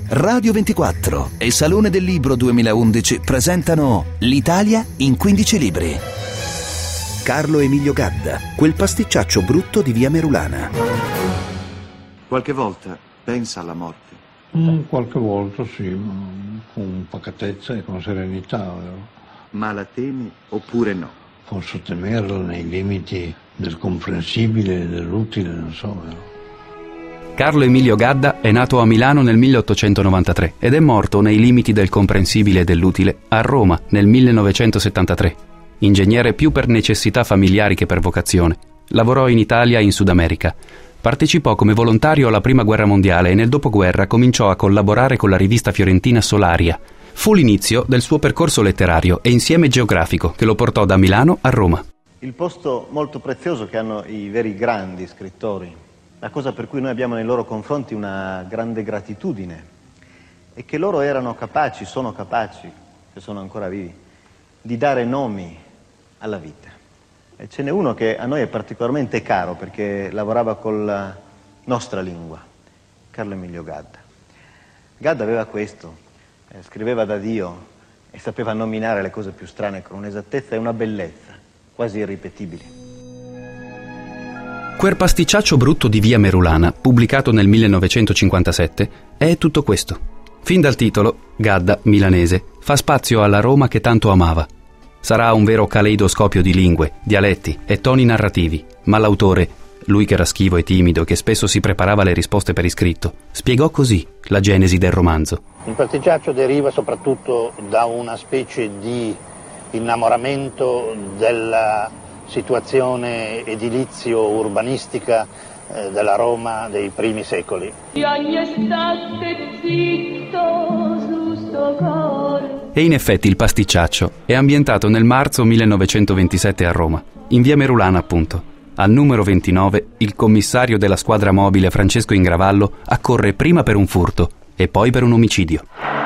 Radio 24 e Salone del Libro 2011 presentano L'Italia in 15 libri. Carlo Emilio Gadda, quel pasticciaccio brutto di via Merulana. Qualche volta pensa alla morte? Qualche volta sì, con pacatezza e con serenità. Vero? Ma la temi oppure no? Posso temerla nei limiti del comprensibile e dell'utile, non so, vero? Carlo Emilio Gadda è nato a Milano nel 1893 ed è morto nei limiti del comprensibile e dell'utile a Roma nel 1973. Ingegnere più per necessità familiari che per vocazione. Lavorò in Italia e in Sud America. Partecipò come volontario alla Prima Guerra Mondiale e nel dopoguerra cominciò a collaborare con la rivista fiorentina Solaria. Fu l'inizio del suo percorso letterario e insieme geografico che lo portò da Milano a Roma. Il posto molto prezioso che hanno i veri grandi scrittori, la cosa per cui noi abbiamo nei loro confronti una grande gratitudine, è che loro erano capaci, sono capaci, che sono ancora vivi, di dare nomi alla vita. E ce n'è uno che a noi è particolarmente caro perché lavorava con la nostra lingua, Carlo Emilio Gadda. Gadda aveva questo, scriveva da Dio e sapeva nominare le cose più strane con un'esattezza e una bellezza quasi irripetibili. Quel pasticciaccio brutto di via Merulana, pubblicato nel 1957, è tutto questo. Fin dal titolo, Gadda, milanese, fa spazio alla Roma che tanto amava. Sarà un vero caleidoscopio di lingue, dialetti e toni narrativi, ma l'autore, lui che era schivo e timido e che spesso si preparava le risposte per iscritto, spiegò così la genesi del romanzo. Il pasticciaccio deriva soprattutto da una specie di innamoramento della situazione edilizio-urbanistica della Roma dei primi secoli. E in effetti il pasticciaccio è ambientato nel marzo 1927 a Roma, in via Merulana appunto. Al numero 29 il commissario della squadra mobile Francesco Ingravallo accorre prima per un furto e poi per un omicidio.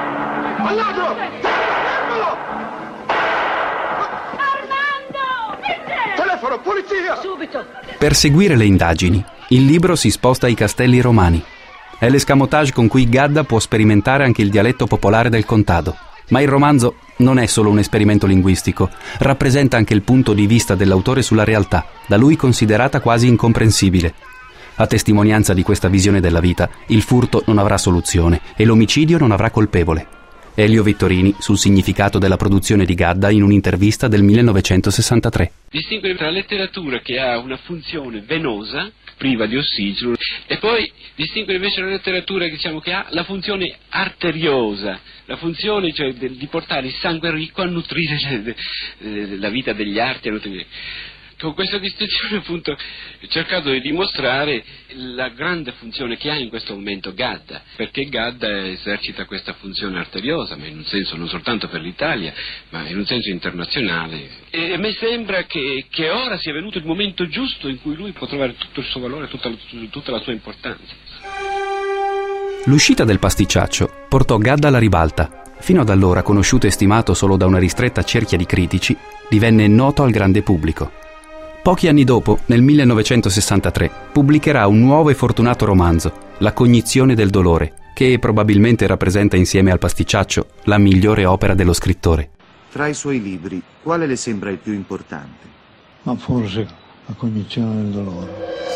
Subito. Per seguire le indagini, il libro si sposta ai Castelli Romani. È l'escamotage con cui Gadda può sperimentare anche il dialetto popolare del contado. Ma il romanzo non è solo un esperimento linguistico, rappresenta anche il punto di vista dell'autore sulla realtà, da lui considerata quasi incomprensibile. A testimonianza di questa visione della vita, il furto non avrà soluzione e l'omicidio non avrà colpevole. Elio Vittorini sul significato della produzione di Gadda in un'intervista del 1963. Distinguere tra letteratura che ha una funzione venosa, priva di ossigeno, e poi distinguere invece la letteratura che ha la funzione arteriosa, la funzione cioè di portare il sangue ricco a nutrire la vita degli arti, a nutrire. Con questa distinzione appunto ho cercato di dimostrare la grande funzione che ha in questo momento Gadda, perché Gadda esercita questa funzione arteriosa, ma in un senso non soltanto per l'Italia, ma in un senso internazionale. E a me sembra che ora sia venuto il momento giusto in cui lui può trovare tutto il suo valore, tutta la sua importanza. L'uscita del pasticciaccio portò Gadda alla ribalta. Fino ad allora conosciuto e stimato solo da una ristretta cerchia di critici, divenne noto al grande pubblico. Pochi anni dopo, nel 1963, pubblicherà un nuovo e fortunato romanzo, La cognizione del dolore, che probabilmente rappresenta insieme al pasticciaccio la migliore opera dello scrittore. Tra i suoi libri, quale le sembra il più importante? Ma forse La cognizione del dolore.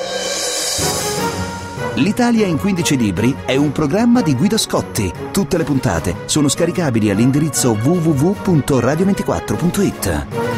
L'Italia in 15 libri è un programma di Guido Scotti. Tutte le puntate sono scaricabili all'indirizzo www.radio24.it.